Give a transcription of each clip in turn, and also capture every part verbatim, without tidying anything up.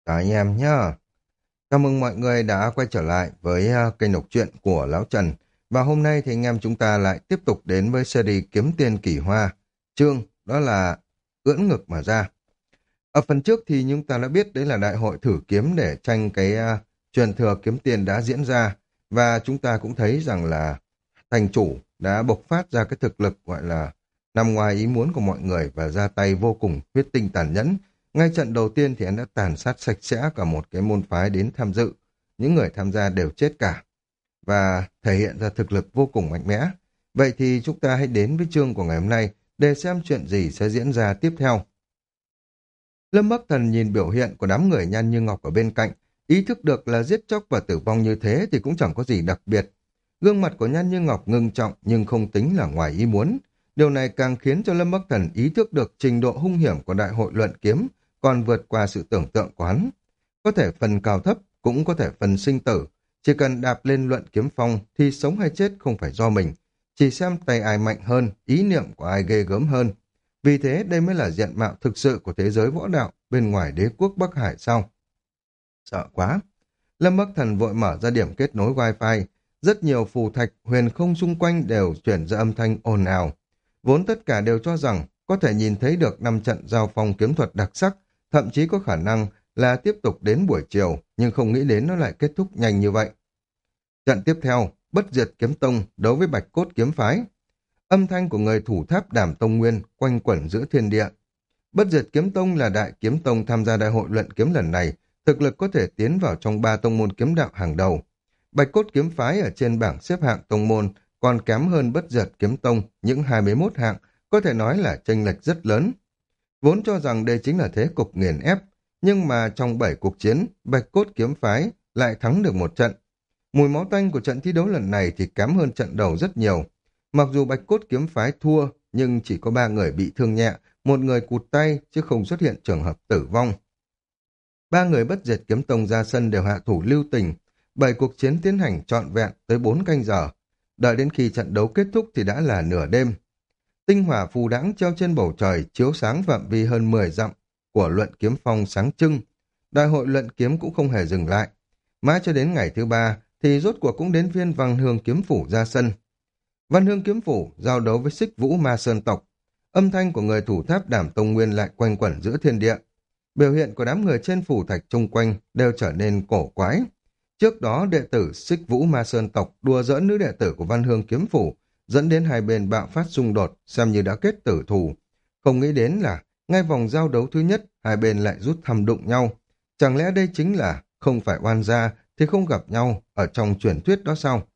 Chào anh em nhá. Chào mừng mọi người đã quay trở lại với à, kênh đọc truyện của Lão Trần. Và hôm nay thì anh em chúng ta lại tiếp tục đến với series Kiếm Tiền Kỳ Hoa. Chương đó là ưỡn ngực mà ra. Ở phần trước thì chúng ta đã biết đấy là đại hội thử kiếm để tranh cái à, truyền thừa kiếm tiền đã diễn ra. Và chúng ta cũng thấy rằng là thành chủ đã bộc phát ra cái thực lực gọi là nằm ngoài ý muốn của mọi người và ra tay vô cùng huyết tinh tàn nhẫn. Ngay trận đầu tiên thì anh đã tàn sát sạch sẽ cả một cái môn phái đến tham dự. Những người tham gia đều chết cả và thể hiện ra thực lực vô cùng mạnh mẽ. Vậy thì chúng ta hãy đến với chương của ngày hôm nay để xem chuyện gì sẽ diễn ra tiếp theo. Lâm Bắc Thần nhìn biểu hiện của đám người Nhan Như Ngọc ở bên cạnh, ý thức được là giết chóc và tử vong như thế thì cũng chẳng có gì đặc biệt. Gương mặt của Nhan Như Ngọc ngưng trọng nhưng không tính là ngoài ý muốn. Điều này càng khiến cho Lâm Bắc Thần ý thức được trình độ hung hiểm của đại hội luận kiếm còn vượt qua sự tưởng tượng của hắn. Có thể phần cao thấp, cũng có thể phần sinh tử. Chỉ cần đạp lên luận kiếm phong thì sống hay chết không phải do mình. Chỉ xem tay ai mạnh hơn, ý niệm của ai ghê gớm hơn. Vì thế đây mới là diện mạo thực sự của thế giới võ đạo bên ngoài đế quốc Bắc Hải sau. Sợ quá. Lâm Bắc Thần vội mở ra điểm kết nối Wi-Fi. Rất nhiều phù thạch huyền không xung quanh đều chuyển ra âm thanh ồn ào. Vốn tất cả đều cho rằng có thể nhìn thấy được năm trận giao phong kiếm thuật đặc sắc, thậm chí có khả năng là tiếp tục đến buổi chiều, nhưng không nghĩ đến nó lại kết thúc nhanh như vậy. Trận tiếp theo, Bất Diệt Kiếm Tông đấu với Bạch Cốt Kiếm Phái. Âm thanh của người thủ tháp Đàm Tông Nguyên quanh quẩn giữa thiên địa. Bất Diệt Kiếm Tông là đại kiếm tông tham gia đại hội luận kiếm lần này, thực lực có thể tiến vào trong ba tông môn kiếm đạo hàng đầu. Bạch Cốt Kiếm Phái ở trên bảng xếp hạng tông môn còn kém hơn Bất Diệt Kiếm Tông những hai mươi mốt hạng, có thể nói là chênh lệch rất lớn. Vốn cho rằng đây chính là thế cục nghiền ép, nhưng mà trong bảy cuộc chiến, Bạch Cốt Kiếm Phái lại thắng được một trận. Mùi máu tanh của trận thi đấu lần này thì kém hơn trận đầu rất nhiều. Mặc dù Bạch Cốt Kiếm Phái thua, nhưng chỉ có ba người bị thương nhẹ, một người cụt tay chứ không xuất hiện trường hợp tử vong. Ba người Bất Diệt Kiếm Tông ra sân đều hạ thủ lưu tình. Bảy cuộc chiến tiến hành trọn vẹn tới bốn canh giờ. Đợi đến khi trận đấu kết thúc thì đã là nửa đêm. Tinh hỏa phù đãng treo trên bầu trời chiếu sáng phạm vi hơn mười dặm của luận kiếm phong sáng trưng. Đại hội luận kiếm cũng không hề dừng lại. Mãi cho đến ngày thứ ba thì rốt cuộc cũng đến viên Văn Hương Kiếm Phủ ra sân. Văn Hương Kiếm Phủ giao đấu với Xích Vũ Ma Sơn tộc. Âm thanh của người thủ tháp Đàm Tông Nguyên lại quanh quẩn giữa thiên địa. Biểu hiện của đám người trên phủ thạch chung quanh đều trở nên cổ quái. Trước đó đệ tử Xích Vũ Ma Sơn tộc đùa giỡn nữ đệ tử của Văn Hương Kiếm Phủ, dẫn đến hai bên bạo phát xung đột, xem như đã kết tử thù. Không nghĩ đến là ngay vòng giao đấu thứ nhất, hai bên lại rút thăm đụng nhau. Chẳng lẽ đây chính là không phải oan gia thì không gặp nhau ở trong truyền thuyết đó sao?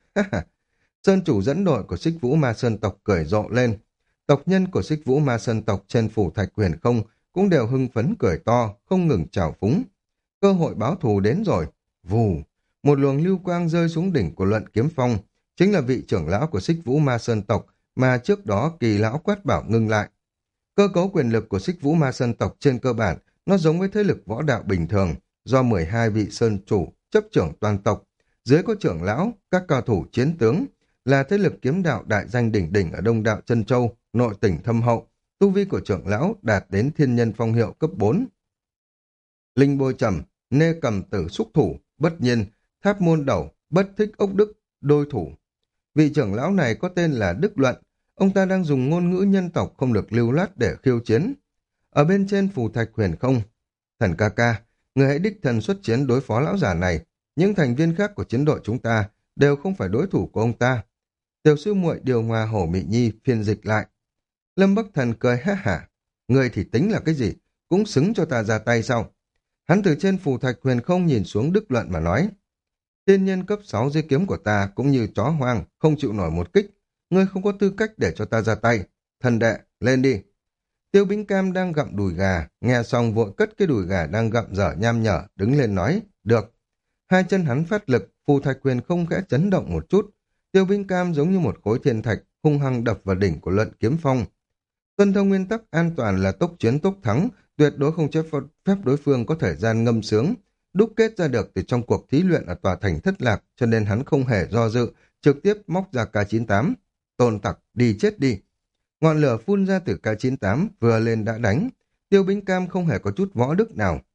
Sơn chủ dẫn đội của Xích Vũ Ma Sơn tộc cười rộ lên. Tộc nhân của Xích Vũ Ma Sơn tộc trên phủ thạch huyền không cũng đều hưng phấn cười to, không ngừng trào phúng. Cơ hội báo thù đến rồi. Vù, một luồng lưu quang rơi xuống đỉnh của luận kiếm phong, chính là vị trưởng lão của Xích Vũ Ma Sơn tộc mà trước đó Kỳ lão quát bảo ngưng lại. Cơ cấu quyền lực của Xích Vũ Ma Sơn tộc trên cơ bản nó giống với thế lực võ đạo bình thường, do mười hai vị sơn chủ chấp trưởng toàn tộc, dưới có trưởng lão, các cao thủ chiến tướng, là thế lực kiếm đạo đại danh đỉnh đỉnh ở Đông Đạo Chân Châu, nội tỉnh thâm hậu. Tu vi của trưởng lão đạt đến thiên nhân phong hiệu cấp bốn. Linh bôi trầm, nê cầm tử xúc thủ, bất nhiên, tháp môn đầu, bất thích ốc đức, đôi thủ. Vị trưởng lão này có tên là Đức Luận, ông ta đang dùng ngôn ngữ nhân tộc không được lưu loát để khiêu chiến. Ở bên trên phù thạch huyền không, thần ca ca, người hãy đích thân xuất chiến đối phó lão già này. Những thành viên khác của chiến đội chúng ta đều không phải đối thủ của ông ta. Tiểu sư muội điều hòa hổ mị nhi phiên dịch lại. Lâm Bắc Thần cười ha hả. Người thì tính là cái gì? Cũng xứng cho ta ra tay sao? Hắn từ trên phù thạch huyền không nhìn xuống Đức Luận mà nói. Thiên nhân cấp sáu dưới kiếm của ta cũng như chó hoang, không chịu nổi một kích. Ngươi không có tư cách để cho ta ra tay. Thần đệ, lên đi. Tiêu Bính Cam đang gặm đùi gà, nghe xong vội cất cái đùi gà đang gặm dở nham nhở, đứng lên nói, được. Hai chân hắn phát lực, phù thạch huyền không khẽ chấn động một chút. Tiêu Bính Cam giống như một khối thiên thạch, hung hăng đập vào đỉnh của luận kiếm phong. Tuân theo nguyên tắc an toàn là tốc chiến tốc thắng, tuyệt đối không cho phép đối phương có thời gian ngâm sướng, đúc kết ra được từ trong cuộc thí luyện ở tòa thành thất lạc, cho nên hắn không hề do dự, trực tiếp móc ra K chín tám. Tôn tặc, đi chết đi. Ngọn lửa phun ra từ K chín tám vừa lên đã đánh, Tiêu Bính Cam không hề có chút võ đức nào.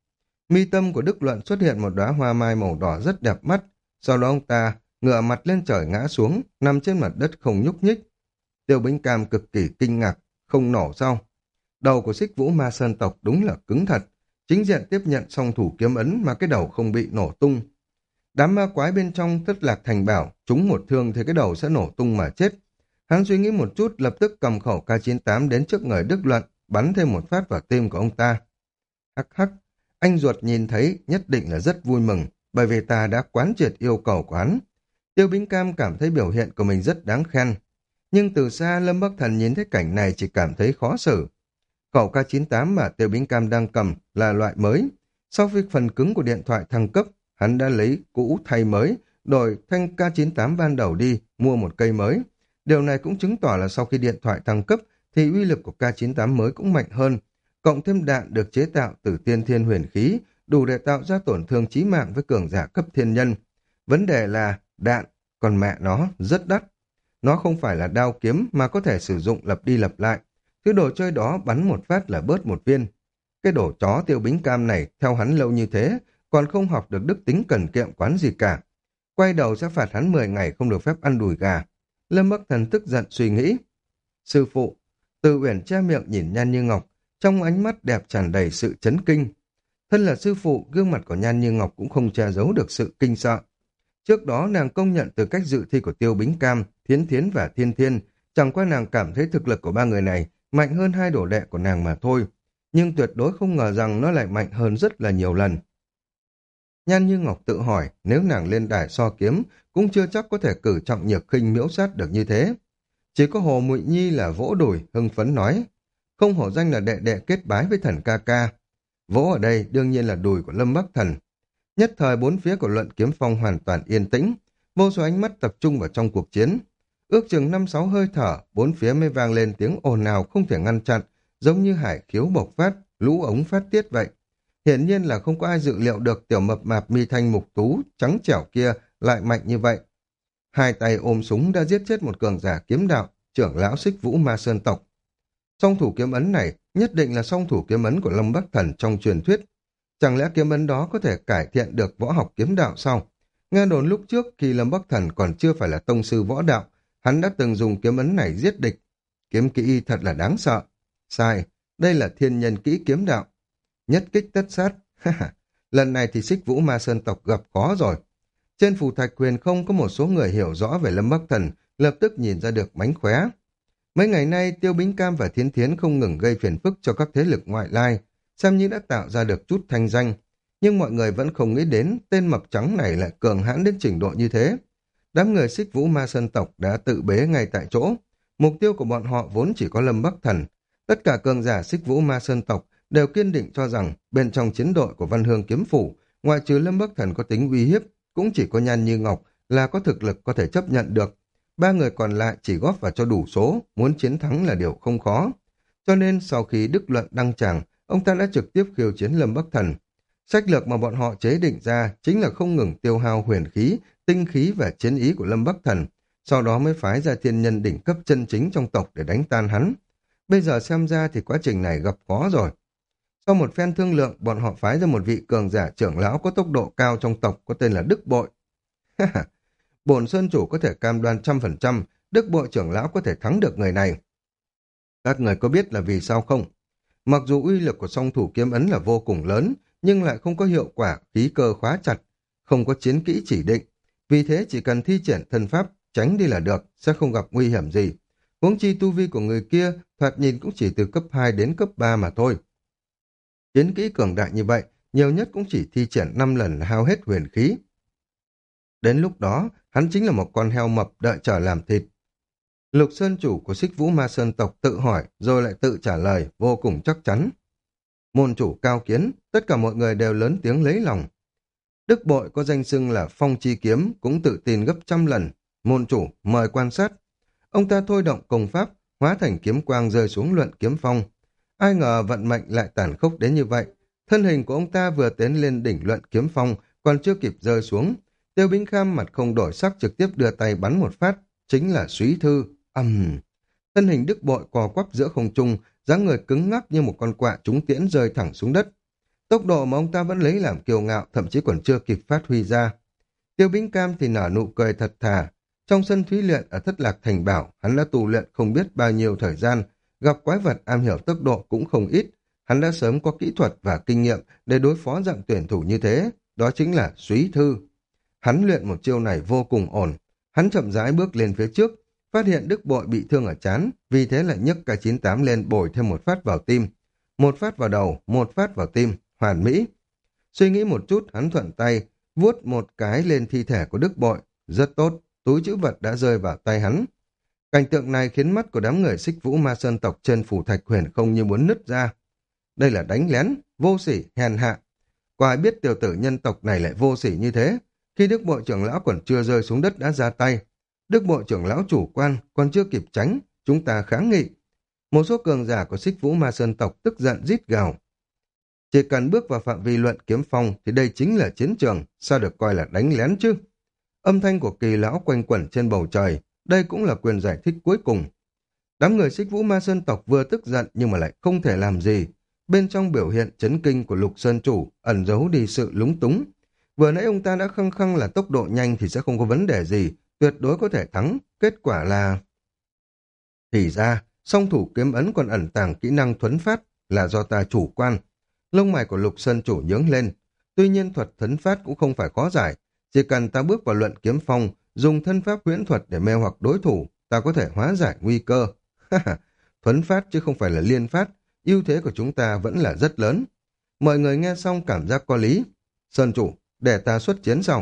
Mi tâm của Đức Luận xuất hiện một đóa hoa mai màu đỏ rất đẹp mắt, sau đó ông ta ngửa mặt lên trời ngã xuống, nằm trên mặt đất không nhúc nhích. Tiêu Bính Cam cực kỳ kinh ngạc, không nổ sao? Đầu của Xích Vũ Ma Sơn tộc đúng là cứng thật, chính diện tiếp nhận song thủ kiếm ấn mà cái đầu không bị nổ tung. Đám ma quái bên trong Thất Lạc Thành bảo, chúng một thương thì cái đầu sẽ nổ tung mà chết. Hắn suy nghĩ một chút, lập tức cầm khẩu K chín tám đến trước người Đức Luận, bắn thêm một phát vào tim của ông ta. Hắc hắc, anh ruột nhìn thấy nhất định là rất vui mừng, bởi vì ta đã quán triệt yêu cầu của hắn. Tiêu Bính Cam cảm thấy biểu hiện của mình rất đáng khen. Nhưng từ xa Lâm Bắc Thần nhìn thấy cảnh này chỉ cảm thấy khó xử. Khẩu K chín tám mà Tiêu Bính Cam đang cầm là loại mới. Sau khi phần cứng của điện thoại thăng cấp, hắn đã lấy cũ thay mới, đổi thanh K chín tám ban đầu đi, mua một cây mới. Điều này cũng chứng tỏ là sau khi điện thoại thăng cấp thì uy lực của K chín tám mới cũng mạnh hơn, cộng thêm đạn được chế tạo từ tiên thiên huyền khí, đủ để tạo ra tổn thương chí mạng với cường giả cấp thiên nhân. Vấn đề là đạn, còn mẹ nó rất đắt. Nó không phải là đao kiếm mà có thể sử dụng lặp đi lặp lại. Thứ đồ chơi đó bắn một phát là bớt một viên. Cái đồ chó Tiêu Bính Cam này theo hắn lâu như thế, còn không học được đức tính cần kiệm quán gì cả. Quay đầu sẽ phạt hắn mười ngày không được phép ăn đùi gà. Lâm Bắc Thần tức giận suy nghĩ. Sư phụ, Từ Uyển che miệng nhìn Nhan Như Ngọc, trong ánh mắt đẹp tràn đầy sự chấn kinh. Thân là sư phụ, gương mặt của Nhan Như Ngọc cũng không che giấu được sự kinh sợ. Trước đó nàng công nhận từ cách dự thi của Tiêu Bính Cam, Thiến Thiến và Thiên Thiên, chẳng qua nàng cảm thấy thực lực của ba người này mạnh hơn hai đồ đệ của nàng mà thôi, nhưng tuyệt đối không ngờ rằng nó lại mạnh hơn rất là nhiều lần. Nhan Như Ngọc tự hỏi, nếu nàng lên đài so kiếm, cũng chưa chắc có thể cử trọng nhược khinh miễu sát được như thế. Chỉ có Hồ Muội Nhi là vỗ đùi, hưng phấn nói, không hổ danh là đệ đệ kết bái với thần ca ca. Vỗ ở đây đương nhiên là đùi của Lâm Bắc Thần. Nhất thời bốn phía của Luận Kiếm Phong hoàn toàn yên tĩnh, vô số ánh mắt tập trung vào trong cuộc chiến. Ước chừng năm sáu hơi thở, bốn phía mới vang lên tiếng ồn ào không thể ngăn chặn, giống như hải khiếu bộc phát, lũ ống phát tiết vậy. Hiển nhiên là không có ai dự liệu được tiểu mập mạp mi thanh mục tú, trắng trẻo kia lại mạnh như vậy. Hai tay ôm súng đã giết chết một cường giả kiếm đạo, trưởng lão Xích Vũ Ma Sơn tộc. Song thủ kiếm ấn này nhất định là song thủ kiếm ấn của Lâm Bắc Thần trong truyền thuyết. Chẳng lẽ kiếm ấn đó có thể cải thiện được võ học kiếm đạo sao? Nghe đồn lúc trước khi Lâm Bắc Thần còn chưa phải là tông sư võ đạo, hắn đã từng dùng kiếm ấn này giết địch. Kiếm kỹ thật là đáng sợ. Sai, đây là thiên nhân kỹ kiếm đạo. Nhất kích tất sát. Lần này thì Xích Vũ Ma Sơn tộc gặp khó rồi. Trên phù thạch huyền không có một số người hiểu rõ về Lâm Bắc Thần, lập tức nhìn ra được mánh khóe. Mấy ngày nay Tiêu Bính Cam và Thiến Thiến không ngừng gây phiền phức cho các thế lực ngoại lai, xem như đã tạo ra được chút thanh danh. Nhưng mọi người vẫn không nghĩ đến tên mập trắng này lại cường hãn đến trình độ như thế. Đám người Xích Vũ Ma Sơn tộc đã tự bế ngay tại chỗ. Mục tiêu của bọn họ vốn chỉ có Lâm Bắc Thần. Tất cả cường giả Xích Vũ Ma Sơn tộc đều kiên định cho rằng bên trong chiến đội của Văn Hương Kiếm Phủ, ngoại trừ Lâm Bắc Thần có tính uy hiếp, cũng chỉ có Nhan Như Ngọc là có thực lực có thể chấp nhận được. Ba người còn lại chỉ góp vào cho đủ số, muốn chiến thắng là điều không khó. Cho nên sau khi Đức Luận đăng tràng, ông ta đã trực tiếp khiêu chiến Lâm Bắc Thần. Sách lược mà bọn họ chế định ra chính là không ngừng tiêu hao huyền khí, tinh khí và chiến ý của Lâm Bắc Thần, sau đó mới phái ra thiên nhân đỉnh cấp chân chính trong tộc để đánh tan hắn. Bây giờ xem ra thì quá trình này gặp khó rồi. Sau một phen thương lượng, bọn họ phái ra một vị cường giả trưởng lão có tốc độ cao trong tộc có tên là Đức Bội. Bổn sơn chủ có thể cam đoan trăm phần trăm Đức Bội trưởng lão có thể thắng được người này. Các người có biết là vì sao không? Mặc dù uy lực của song thủ kiếm ấn là vô cùng lớn, nhưng lại không có hiệu quả khí cơ khóa chặt, không có chiến kỹ chỉ định. Vì thế chỉ cần thi triển thân pháp, tránh đi là được, sẽ không gặp nguy hiểm gì. Huống chi tu vi của người kia, thoạt nhìn cũng chỉ từ cấp hai đến cấp ba mà thôi. Chiến kỹ cường đại như vậy, nhiều nhất cũng chỉ thi triển năm lần là hao hết huyền khí. Đến lúc đó, hắn chính là một con heo mập đợi chờ làm thịt. Lục Sơn chủ của Xích Vũ Ma Sơn tộc tự hỏi rồi lại tự trả lời vô cùng chắc chắn. Môn chủ cao kiến, tất cả mọi người đều lớn tiếng lấy lòng. Đức Bội có danh xưng là Phong Chi Kiếm, cũng tự tin gấp trăm lần. Môn chủ mời quan sát. Ông ta thôi động công pháp, hóa thành kiếm quang rơi xuống Luận Kiếm Phong. Ai ngờ vận mệnh lại tàn khốc đến như vậy. Thân hình của ông ta vừa tiến lên đỉnh Luận Kiếm Phong, còn chưa kịp rơi xuống. Tiêu Bính Kham mặt không đổi sắc trực tiếp đưa tay bắn một phát, chính là Súy Thư. Ầm. Uhm. Thân hình Đức Bội cò quắp giữa không trung, dáng người cứng ngắc như một con quạ trúng tiễn rơi thẳng xuống đất. Tốc độ mà ông ta vẫn lấy làm kiêu ngạo, thậm chí còn chưa kịp phát huy ra. Tiêu Bính Cam thì nở nụ cười thật thà. Trong sân thí luyện ở Thất Lạc Thành Bảo, hắn đã tu luyện không biết bao nhiêu thời gian, gặp quái vật am hiểu tốc độ cũng không ít. Hắn đã sớm có kỹ thuật và kinh nghiệm để đối phó dạng tuyển thủ như thế, đó chính là Súy Thư. Hắn luyện một chiêu này vô cùng ổn. Hắn chậm rãi bước lên phía trước, phát hiện Đức Bội bị thương ở trán, vì thế lại nhấc K chín tám lên bồi thêm một phát vào tim. Một phát vào đầu, một phát vào tim, hoàn mỹ. Suy nghĩ một chút, hắn thuận tay, vuốt một cái lên thi thể của Đức Bội. Rất tốt, túi trữ vật đã rơi vào tay hắn. Cảnh tượng này khiến mắt của đám người Xích Vũ Ma Sơn tộc trên phủ thạch huyền không như muốn nứt ra. Đây là đánh lén, vô sỉ, hèn hạ. Có ai biết tiểu tử nhân tộc này lại vô sỉ như thế? Khi Đức Bộ trưởng lão còn chưa rơi xuống đất đã ra tay. Đức Bộ trưởng lão chủ quan, còn chưa kịp tránh, chúng ta kháng nghị. Một số cường giả của Xích Vũ Ma Sơn tộc tức giận rít gào. Chỉ cần bước vào phạm vi luận kiếm phong thì đây chính là chiến trường, sao được coi là đánh lén chứ? Âm thanh của kỳ lão quanh quẩn trên bầu trời, đây cũng là quyền giải thích cuối cùng. Đám người Xích Vũ Ma Sơn tộc vừa tức giận nhưng mà lại không thể làm gì. Bên trong biểu hiện chấn kinh của Lục Sơn Chủ ẩn giấu đi sự lúng túng. Vừa nãy ông ta đã khăng khăng là tốc độ nhanh thì sẽ không có vấn đề gì, tuyệt đối có thể thắng. Kết quả là... Thì ra, song thủ kiếm ấn còn ẩn tàng kỹ năng thuấn phát là do ta chủ quan. Lông mày của Lục Sơn Chủ nhướng lên. Tuy nhiên thuật thuấn phát cũng không phải khó giải. Chỉ cần ta bước vào luận kiếm phong, dùng thân pháp huyễn thuật để mê hoặc đối thủ, ta có thể hóa giải nguy cơ. Thuấn phát chứ không phải là liên phát, ưu thế của chúng ta vẫn là rất lớn. Mọi người nghe xong cảm giác có lý. Sơn Chủ, để ta xuất chiến sau.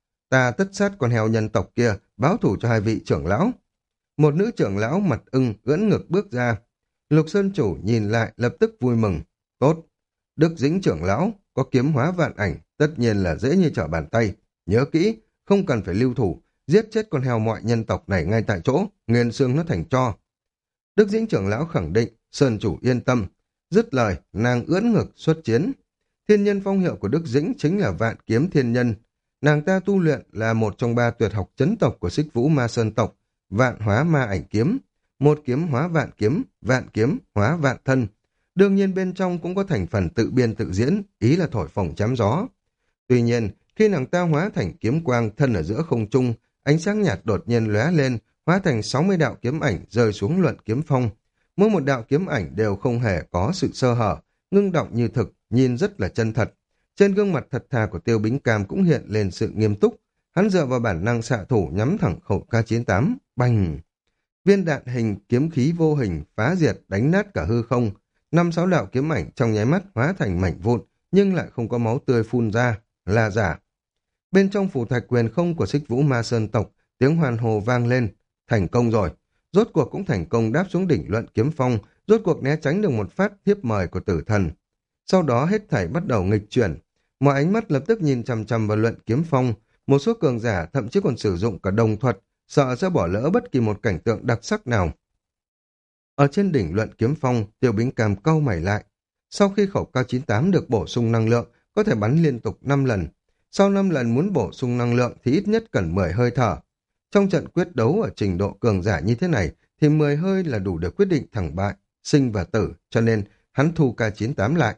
Ta tất sát con heo nhân tộc kia, báo thủ cho hai vị trưởng lão. Một nữ trưởng lão mặt ưng ưỡn ngực bước ra. Lục Sơn Chủ nhìn lại lập tức vui mừng. Tốt. Đức Dĩnh trưởng lão có kiếm hóa vạn ảnh, tất nhiên là dễ như trở bàn tay. Nhớ kỹ, không cần phải lưu thủ, giết chết con heo mọi nhân tộc này ngay tại chỗ, nghiền xương nó thành tro. Đức Dĩnh trưởng lão khẳng định, Sơn Chủ yên tâm. Dứt lời, nàng ưỡn ngực xuất chiến. Thiên nhân phong hiệu của Đức Dĩnh chính là vạn kiếm thiên nhân. Nàng ta tu luyện là một trong ba tuyệt học chấn tộc của Xích Vũ Ma Sơn tộc, vạn hóa ma ảnh kiếm. Một kiếm hóa vạn kiếm, vạn kiếm hóa vạn thân. Đương nhiên bên trong cũng có thành phần tự biên tự diễn, ý là thổi phồng chém gió. Tuy nhiên, khi nàng ta hóa thành kiếm quang thân ở giữa không trung, ánh sáng nhạt đột nhiên lóe lên, hóa thành sáu mươi đạo kiếm ảnh rơi xuống luận kiếm phong. Mỗi một đạo kiếm ảnh đều không hề có sự sơ hở, ngưng động như thực, nhìn rất là chân thật. Trên gương mặt thật thà của Tiêu Bính Cam cũng hiện lên sự nghiêm túc. Hắn dựa vào bản năng xạ thủ nhắm thẳng khẩu K chín tám, bành. Viên đạn hình kiếm khí vô hình phá diệt đánh nát cả hư không. Năm sáu đạo kiếm ảnh trong nháy mắt hóa thành mảnh vụn, nhưng lại không có máu tươi phun ra, là giả. Bên trong phủ thạch quyền không của Xích Vũ Ma Sơn tộc, tiếng hoàn hồ vang lên. Thành công rồi. Rốt cuộc cũng thành công đáp xuống đỉnh luận kiếm phong, rốt cuộc né tránh được một phát thiếp mời của tử thần. Sau đó hết thảy bắt đầu nghịch chuyển. Mọi ánh mắt lập tức nhìn chằm chằm vào luận kiếm phong. Một số cường giả thậm chí còn sử dụng cả đồng thuật, sợ sẽ bỏ lỡ bất kỳ một cảnh tượng đặc sắc nào. Ở trên đỉnh luận kiếm phong, Tiêu Bính Cam cau mày lại. Sau khi khẩu K chín tám được bổ sung năng lượng, có thể bắn liên tục năm lần. Sau năm lần muốn bổ sung năng lượng thì ít nhất cần mười hơi thở. Trong trận quyết đấu ở trình độ cường giả như thế này, thì mười hơi là đủ để quyết định thắng bại, sinh và tử, cho nên hắn thu K chín tám lại.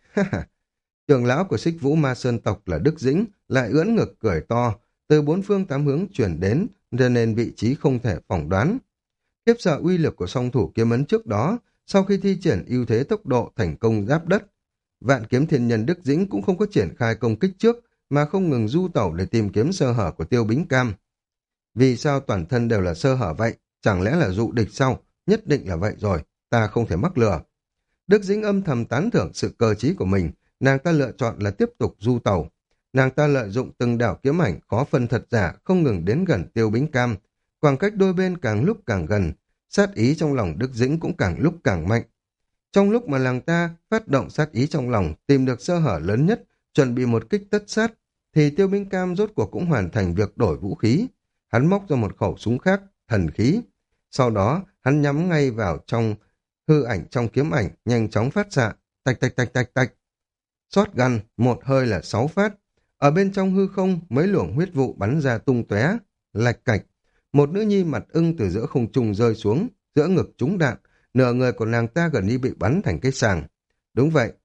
Trưởng lão của Xích Vũ Ma Sơn tộc là Đức Dĩnh, lại ưỡn ngực cười to, từ bốn phương tám hướng chuyển đến, cho nên vị trí không thể phỏng đoán. Khiếp sợ uy lực của song thủ kiếm ấn trước đó, sau khi thi triển ưu thế tốc độ thành công giáp đất. Vạn kiếm thiên nhân Đức Dĩnh cũng không có triển khai công kích trước, mà không ngừng du tẩu để tìm kiếm sơ hở của Tiêu Bính Cam. Vì sao toàn thân đều là sơ hở vậy? Chẳng lẽ là dụ địch sau? Nhất định là vậy rồi, ta không thể mắc lừa. Đức Dĩnh âm thầm tán thưởng sự cơ trí của mình, nàng ta lựa chọn là tiếp tục du tẩu. Nàng ta lợi dụng từng đạo kiếm ảnh khó phân thật giả, không ngừng đến gần Tiêu Bính Cam. Khoảng cách đôi bên càng lúc càng gần, sát ý trong lòng Đức Dĩnh cũng càng lúc càng mạnh. Trong lúc mà nàng ta phát động sát ý trong lòng, tìm được sơ hở lớn nhất, chuẩn bị một kích tất sát, thì Tiêu Bính Cam rốt cuộc cũng hoàn thành việc đổi vũ khí. Hắn móc ra một khẩu súng khác, thần khí. Sau đó, hắn nhắm ngay vào trong hư ảnh trong kiếm ảnh, nhanh chóng phát xạ, tạch tạch tạch tạch tạch. Shotgun, một hơi là sáu phát. Ở bên trong hư không, mấy luồng huyết vụ bắn ra tung tóe, lạch cạch. Một nữ nhi mặt ưng từ giữa không trung rơi xuống, giữa ngực trúng đạn, nửa người của nàng ta gần như bị bắn thành cái sàng. Đúng vậy,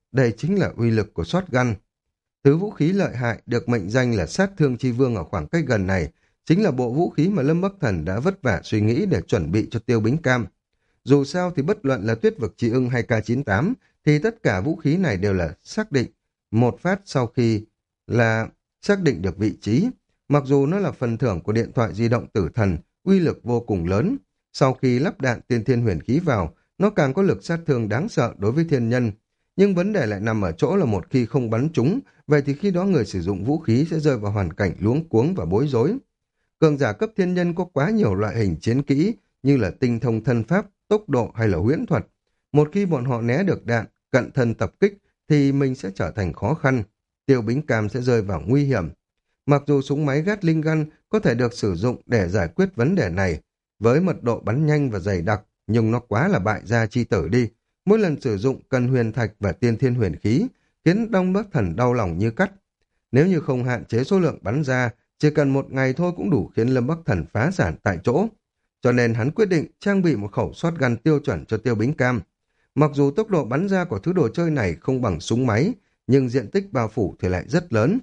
đây chính là uy lực của shotgun. Thứ vũ khí lợi hại được mệnh danh là sát thương chi vương ở khoảng cách gần này, chính là bộ vũ khí mà Lâm Bắc Thần đã vất vả suy nghĩ để chuẩn bị cho Tiêu Bính Cam. Dù sao thì bất luận là Tuyết vực Chi ưng hay K chín tám, thì tất cả vũ khí này đều là xác định. Một phát sau khi là xác định được vị trí, mặc dù nó là phần thưởng của điện thoại di động tử thần, uy lực vô cùng lớn. Sau khi lắp đạn tiên thiên huyền khí vào, nó càng có lực sát thương đáng sợ đối với thiên nhân. Nhưng vấn đề lại nằm ở chỗ là một khi không bắn trúng, vậy thì khi đó người sử dụng vũ khí sẽ rơi vào hoàn cảnh luống cuống và bối rối. Cường giả cấp thiên nhân có quá nhiều loại hình chiến kỹ như là tinh thông thân pháp, tốc độ hay là huyễn thuật. Một khi bọn họ né được đạn, cận thân tập kích thì mình sẽ trở thành khó khăn. Tiêu Bính Cam sẽ rơi vào nguy hiểm. Mặc dù súng máy Gatling Gun có thể được sử dụng để giải quyết vấn đề này với mật độ bắn nhanh và dày đặc, nhưng nó quá là bại gia chi tử đi. Mỗi lần sử dụng cần huyền thạch và tiên thiên huyền khí, khiến Đông Bắc Thần đau lòng như cắt. Nếu như không hạn chế số lượng bắn ra, chỉ cần một ngày thôi cũng đủ khiến Lâm Bắc Thần phá sản tại chỗ. Cho nên hắn quyết định trang bị một khẩu shotgun tiêu chuẩn cho Tiêu Bính Cam. Mặc dù tốc độ bắn ra của thứ đồ chơi này không bằng súng máy, nhưng diện tích bao phủ thì lại rất lớn.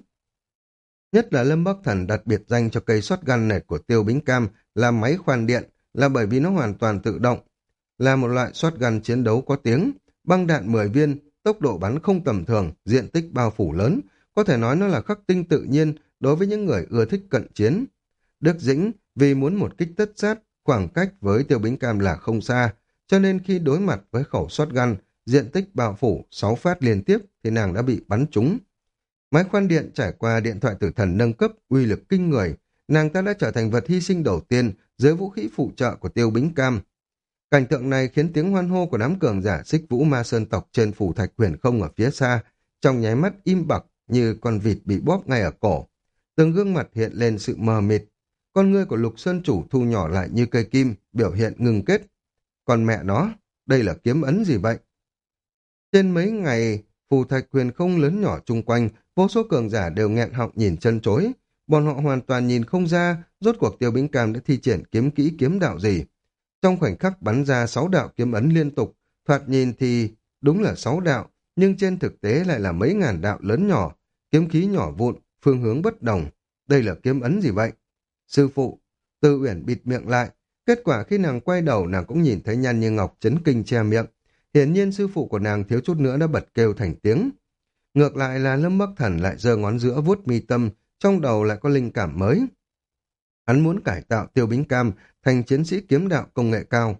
Nhất là Lâm Bắc Thần đặt biệt danh cho cây shotgun này của Tiêu Bính Cam là máy khoan điện, là bởi vì nó hoàn toàn tự động. Là một loại shotgun chiến đấu có tiếng, băng đạn mười viên, tốc độ bắn không tầm thường, diện tích bao phủ lớn, có thể nói nó là khắc tinh tự nhiên đối với những người ưa thích cận chiến. Đức Dĩnh vì muốn một kích tất sát, khoảng cách với Tiêu Bính Cam là không xa, cho nên khi đối mặt với khẩu shotgun, diện tích bao phủ sáu phát liên tiếp thì nàng đã bị bắn trúng. Máy khoan điện trải qua điện thoại tử thần nâng cấp uy lực kinh người, nàng ta đã trở thành vật hy sinh đầu tiên dưới vũ khí phụ trợ của Tiêu Bính Cam. Cảnh tượng này khiến tiếng hoan hô của đám cường giả Xích Vũ Ma Sơn tộc trên phủ thạch huyền không ở phía xa, trong nháy mắt im bặt như con vịt bị bóp ngay ở cổ. Từng gương mặt hiện lên sự mờ mịt, con ngươi của Lục Sơn Chủ thu nhỏ lại như cây kim, biểu hiện ngừng kết. Còn mẹ nó, đây là kiếm ấn gì vậy? Trên mấy ngày, phù thạch huyền không lớn nhỏ chung quanh, vô số cường giả đều nghẹn họng nhìn chân chối. Bọn họ hoàn toàn nhìn không ra, rốt cuộc Tiêu Bính Cam đã thi triển kiếm kỹ kiếm đạo gì. Trong khoảnh khắc bắn ra sáu đạo kiếm ấn liên tục, thoạt nhìn thì đúng là sáu đạo, nhưng trên thực tế lại là mấy ngàn đạo lớn nhỏ, kiếm khí nhỏ vụn, phương hướng bất đồng. Đây là kiếm ấn gì vậy? Sư phụ, Tư Uyển bịt miệng lại, kết quả khi nàng quay đầu nàng cũng nhìn thấy Nhan Như Ngọc chấn kinh che miệng. Hiển nhiên sư phụ của nàng thiếu chút nữa đã bật kêu thành tiếng. Ngược lại là Lâm Bắc Thần lại giơ ngón giữa vuốt mi tâm, trong đầu lại có linh cảm mới. Hắn muốn cải tạo Tiêu Bính Cam thành chiến sĩ kiếm đạo công nghệ cao.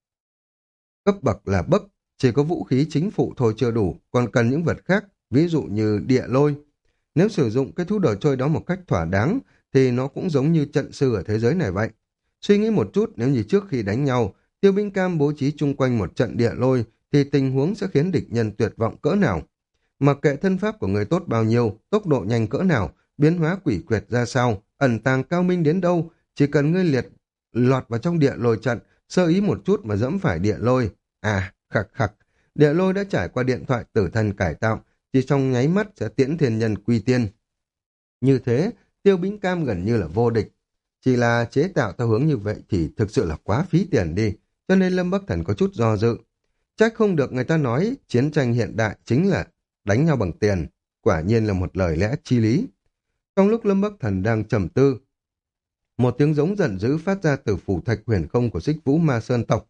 Cấp bậc là bậc, chỉ có vũ khí chính phụ thôi chưa đủ, còn cần những vật khác, ví dụ như địa lôi. Nếu sử dụng cái thú đồ chơi đó một cách thỏa đáng, thì nó cũng giống như trận sư ở thế giới này vậy. Suy nghĩ một chút, nếu như trước khi đánh nhau, Tiêu Bính Cam bố trí chung quanh một trận địa lôi, thì tình huống sẽ khiến địch nhân tuyệt vọng cỡ nào. Mặc kệ thân pháp của người tốt bao nhiêu, tốc độ nhanh cỡ nào, biến hóa quỷ quyệt ra sao, ẩn tàng cao minh đến đâu, chỉ cần ngươi liệt lọt vào trong địa lôi trận, sơ ý một chút mà dẫm phải địa lôi. À, khặc khặc, địa lôi đã trải qua điện thoại tử thần cải tạo, chỉ trong nháy mắt sẽ tiễn thiên nhân quy tiên. Như thế, Tiêu Bính Cam gần như là vô địch. Chỉ là chế tạo theo hướng như vậy thì thực sự là quá phí tiền đi, cho nên Lâm Bắc Thần có chút do dự. Chắc không được người ta nói chiến tranh hiện đại chính là đánh nhau bằng tiền, quả nhiên là một lời lẽ chi lý. Trong lúc Lâm Bắc Thần đang trầm tư, một tiếng giống giận dữ phát ra từ phủ thạch huyền không của Xích Vũ Ma Sơn tộc.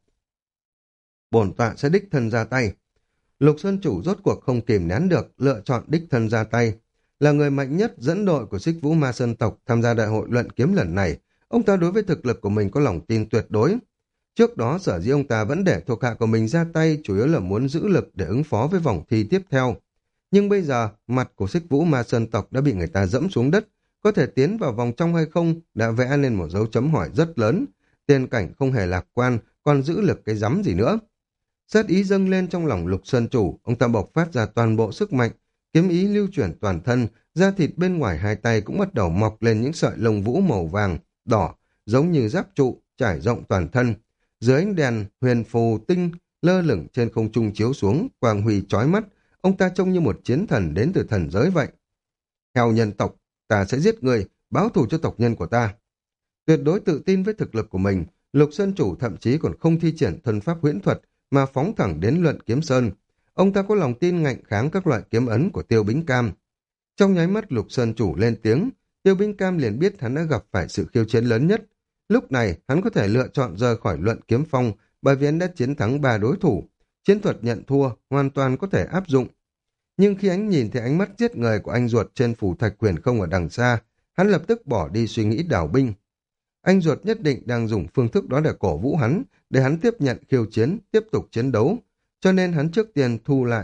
Bổn tọa sẽ đích thân ra tay. Lục Sơn Chủ rốt cuộc không kìm nén được, lựa chọn đích thân ra tay. Là người mạnh nhất dẫn đội của Xích Vũ Ma Sơn tộc tham gia đại hội luận kiếm lần này, ông ta đối với thực lực của mình có lòng tin tuyệt đối. Trước đó sở dĩ ông ta vẫn để thuộc hạ của mình ra tay chủ yếu là muốn giữ lực để ứng phó với vòng thi tiếp theo. Nhưng bây giờ, mặt của Xích Vũ Ma Sơn tộc đã bị người ta dẫm xuống đất, có thể tiến vào vòng trong hay không đã vẽ lên một dấu chấm hỏi rất lớn. Tiền cảnh không hề lạc quan, còn giữ lực cái rắm gì nữa. Sát ý dâng lên trong lòng Lục Sơn Chủ, ông ta bộc phát ra toàn bộ sức mạnh, kiếm ý lưu chuyển toàn thân, da thịt bên ngoài hai tay cũng bắt đầu mọc lên những sợi lông vũ màu vàng, đỏ, giống như giáp trụ, trải rộng toàn thân. Dưới ánh đèn, huyền phù tinh lơ lửng trên không trung chiếu xuống, quang huy chói mắt, ông ta trông như một chiến thần đến từ thần giới vậy. Heo nhân tộc, ta sẽ giết người, báo thù cho tộc nhân của ta. Tuyệt đối tự tin với thực lực của mình, Lục Sơn Chủ thậm chí còn không thi triển thân pháp huyễn thuật mà phóng thẳng đến Luận Kiếm Sơn. Ông ta có lòng tin ngạnh kháng các loại kiếm ấn của Tiêu Bính Cam. Trong nháy mắt Lục Sơn Chủ lên tiếng, Tiêu Bính Cam liền biết hắn đã gặp phải sự khiêu chiến lớn nhất. Lúc này, hắn có thể lựa chọn rời khỏi luận kiếm phong bởi vì hắn đã chiến thắng ba đối thủ. Chiến thuật nhận thua hoàn toàn có thể áp dụng. Nhưng khi anh nhìn thấy ánh mắt giết người của anh ruột trên phủ thạch huyền không ở đằng xa, hắn lập tức bỏ đi suy nghĩ đảo binh. Anh ruột nhất định đang dùng phương thức đó để cổ vũ hắn, để hắn tiếp nhận khiêu chiến, tiếp tục chiến đấu. Cho nên hắn trước tiên thu lại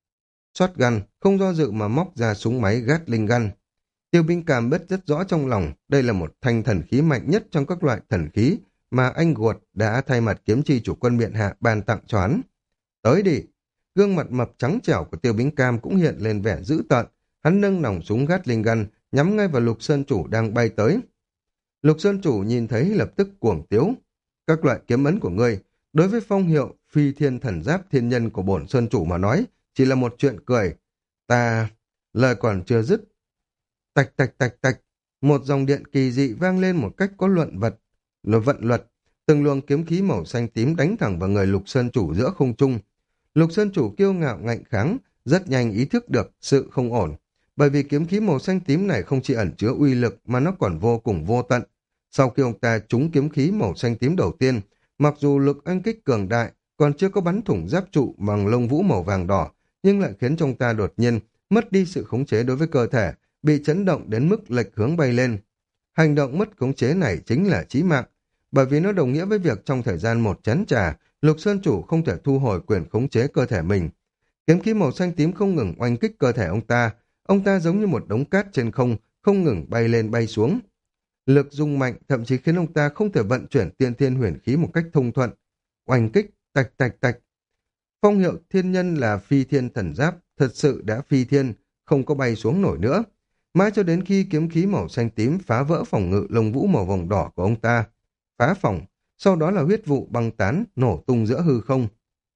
shotgun, không do dự mà móc ra súng máy Gatling gun. Tiêu Bính Cam biết rất rõ trong lòng, đây là một thanh thần khí mạnh nhất trong các loại thần khí mà anh ruột đã thay mặt kiếm chi chủ quân miện hạ ban tặng cho hắn. Tới đi! Gương mặt mập trắng trẻo của Tiêu Bính Cam cũng hiện lên vẻ dữ tợn. Hắn nâng nòng súng Gatling gun nhắm ngay vào Lục Sơn Chủ đang bay tới. Lục Sơn Chủ nhìn thấy lập tức cuồng tiếu. Các loại kiếm ấn của ngươi, đối với phong hiệu phi thiên thần giáp thiên nhân của bổn Sơn Chủ mà nói, chỉ là một chuyện cười. Ta... Lời còn chưa dứt. Tạch tạch tạch tạch, một dòng điện kỳ dị vang lên một cách có luận vật, là vận luật. Từng luồng kiếm khí màu xanh tím đánh thẳng vào người Lục Sơn Chủ giữa không trung. Lục Sơn Chủ kiêu ngạo ngạnh kháng, rất nhanh ý thức được sự không ổn. Bởi vì kiếm khí màu xanh tím này không chỉ ẩn chứa uy lực mà nó còn vô cùng vô tận. Sau khi ông ta trúng kiếm khí màu xanh tím đầu tiên, mặc dù lực oanh kích cường đại, còn chưa có bắn thủng giáp trụ bằng lông vũ màu vàng đỏ, nhưng lại khiến cho ông ta đột nhiên mất đi sự khống chế đối với cơ thể, bị chấn động đến mức lệch hướng bay lên. Hành động mất khống chế này chính là chí mạng, bởi vì nó đồng nghĩa với việc trong thời gian một chén trà, Lục Sơn Chủ không thể thu hồi quyền khống chế cơ thể mình. Kiếm khí màu xanh tím không ngừng oanh kích cơ thể ông ta, ông ta giống như một đống cát trên không, không ngừng bay lên bay xuống. Lực rung mạnh thậm chí khiến ông ta không thể vận chuyển tiên thiên huyền khí một cách thông thuận. Oanh kích, tạch tạch tạch. Phong hiệu thiên nhân là phi thiên thần giáp, thật sự đã phi thiên, không có bay xuống nổi nữa. Mãi cho đến khi kiếm khí màu xanh tím phá vỡ phòng ngự lông vũ màu vòng đỏ của ông ta. Phá phòng, sau đó là huyết vụ băng tán, nổ tung giữa hư không.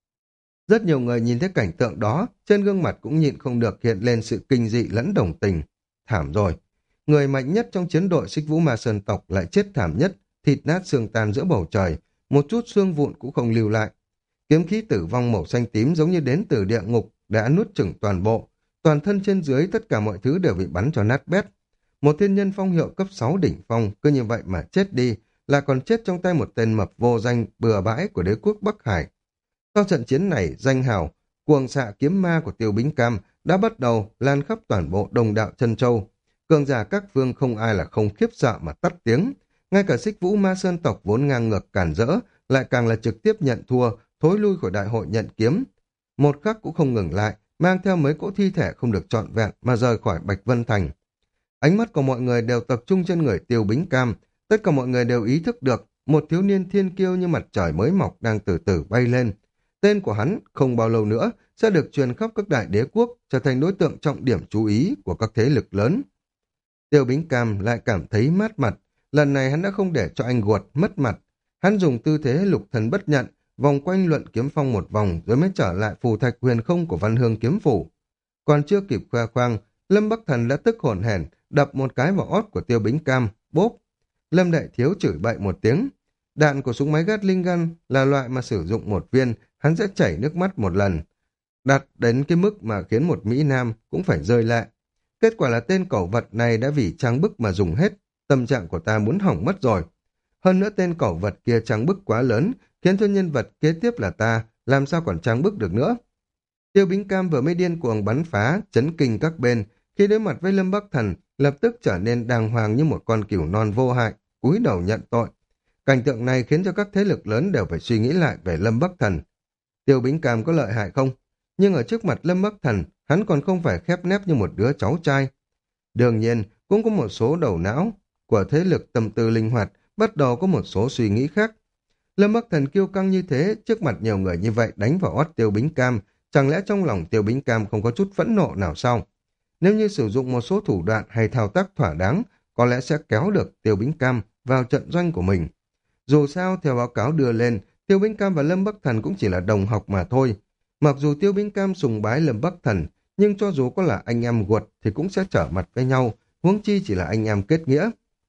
Rất nhiều người nhìn thấy cảnh tượng đó, trên gương mặt cũng nhịn không được hiện lên sự kinh dị lẫn đồng tình. Thảm rồi. Người mạnh nhất trong chiến đội Xích Vũ Ma Sơn tộc lại chết thảm nhất, thịt nát xương tan giữa bầu trời, một chút xương vụn cũng không lưu lại. Kiếm khí tử vong màu xanh tím giống như đến từ địa ngục, đã nuốt chửng toàn bộ. Toàn thân trên dưới tất cả mọi thứ đều bị bắn cho nát bét. Một thiên nhân phong hiệu cấp sáu đỉnh phong cứ như vậy mà chết đi, là còn chết trong tay một tên mập vô danh bừa bãi của đế quốc Bắc Hải. Sau trận chiến này, danh hào, cuồng xạ kiếm ma của Tiêu Bính Cam đã bắt đầu lan khắp toàn bộ Đông Đạo Chân Châu. Cường giả các phương không ai là không khiếp sợ mà tắt tiếng. Ngay cả Xích Vũ Ma Sơn tộc vốn ngang ngược cản rỡ, lại càng là trực tiếp nhận thua, thối lui khỏi đại hội nhận kiếm. Một khắc cũng không ngừng lại, mang theo mấy cỗ thi thể không được trọn vẹn mà rời khỏi Bạch Vân Thành. Ánh mắt của mọi người đều tập trung trên người Tiêu Bính Cam, tất cả mọi người đều ý thức được một thiếu niên thiên kiêu như mặt trời mới mọc đang từ từ bay lên. Tên của hắn không bao lâu nữa sẽ được truyền khắp các đại đế quốc, trở thành đối tượng trọng điểm chú ý của các thế lực lớn. Tiêu Bính Cam lại cảm thấy mát mặt, lần này hắn đã không để cho anh guột mất mặt. Hắn dùng tư thế lục thần bất nhận, vòng quanh luận kiếm phong một vòng rồi mới trở lại phù thạch huyền không của Văn Hương kiếm phủ. Còn chưa kịp khoe khoang, Lâm Bắc Thần đã tức hổn hển đập một cái vào ót của Tiêu Bính Cam, bốp. Lâm Đại Thiếu chửi bậy một tiếng. Đạn của súng máy Gatling gun là loại mà sử dụng một viên, hắn sẽ chảy nước mắt một lần. Đạt đến cái mức mà khiến một Mỹ Nam cũng phải rơi lệ. Kết quả là tên cẩu vật này đã vì trang bức mà dùng hết, tâm trạng của ta muốn hỏng mất rồi. Hơn nữa tên cẩu vật kia trang bức quá lớn, khiến cho nhân vật kế tiếp là ta, làm sao còn trang bức được nữa. Tiêu Bính Cam vừa mới điên cuồng bắn phá, chấn kinh các bên, khi đối mặt với Lâm Bắc Thần, lập tức trở nên đàng hoàng như một con cừu non vô hại, cúi đầu nhận tội. Cảnh tượng này khiến cho các thế lực lớn đều phải suy nghĩ lại về Lâm Bắc Thần. Tiêu Bính Cam có lợi hại không? Nhưng ở trước mặt Lâm Bắc Thần, hắn còn không phải khép nép như một đứa cháu trai. Đương nhiên, cũng có một số đầu não của thế lực tâm tư linh hoạt, bắt đầu có một số suy nghĩ khác. Lâm Bắc Thần kiêu căng như thế, trước mặt nhiều người như vậy đánh vào ót Tiêu Bính Cam, chẳng lẽ trong lòng Tiêu Bính Cam không có chút phẫn nộ nào sao? Nếu như sử dụng một số thủ đoạn hay thao tác thỏa đáng, có lẽ sẽ kéo được Tiêu Bính Cam vào trận doanh của mình. Dù sao, theo báo cáo đưa lên, Tiêu Bính Cam và Lâm Bắc Thần cũng chỉ là đồng học mà thôi. Mặc dù Tiêu Bính Cam sùng bái Lâm Bắc Thần, nhưng cho dù có là anh em ruột thì cũng sẽ trở mặt với nhau, huống chi chỉ là anh em kết nghĩa.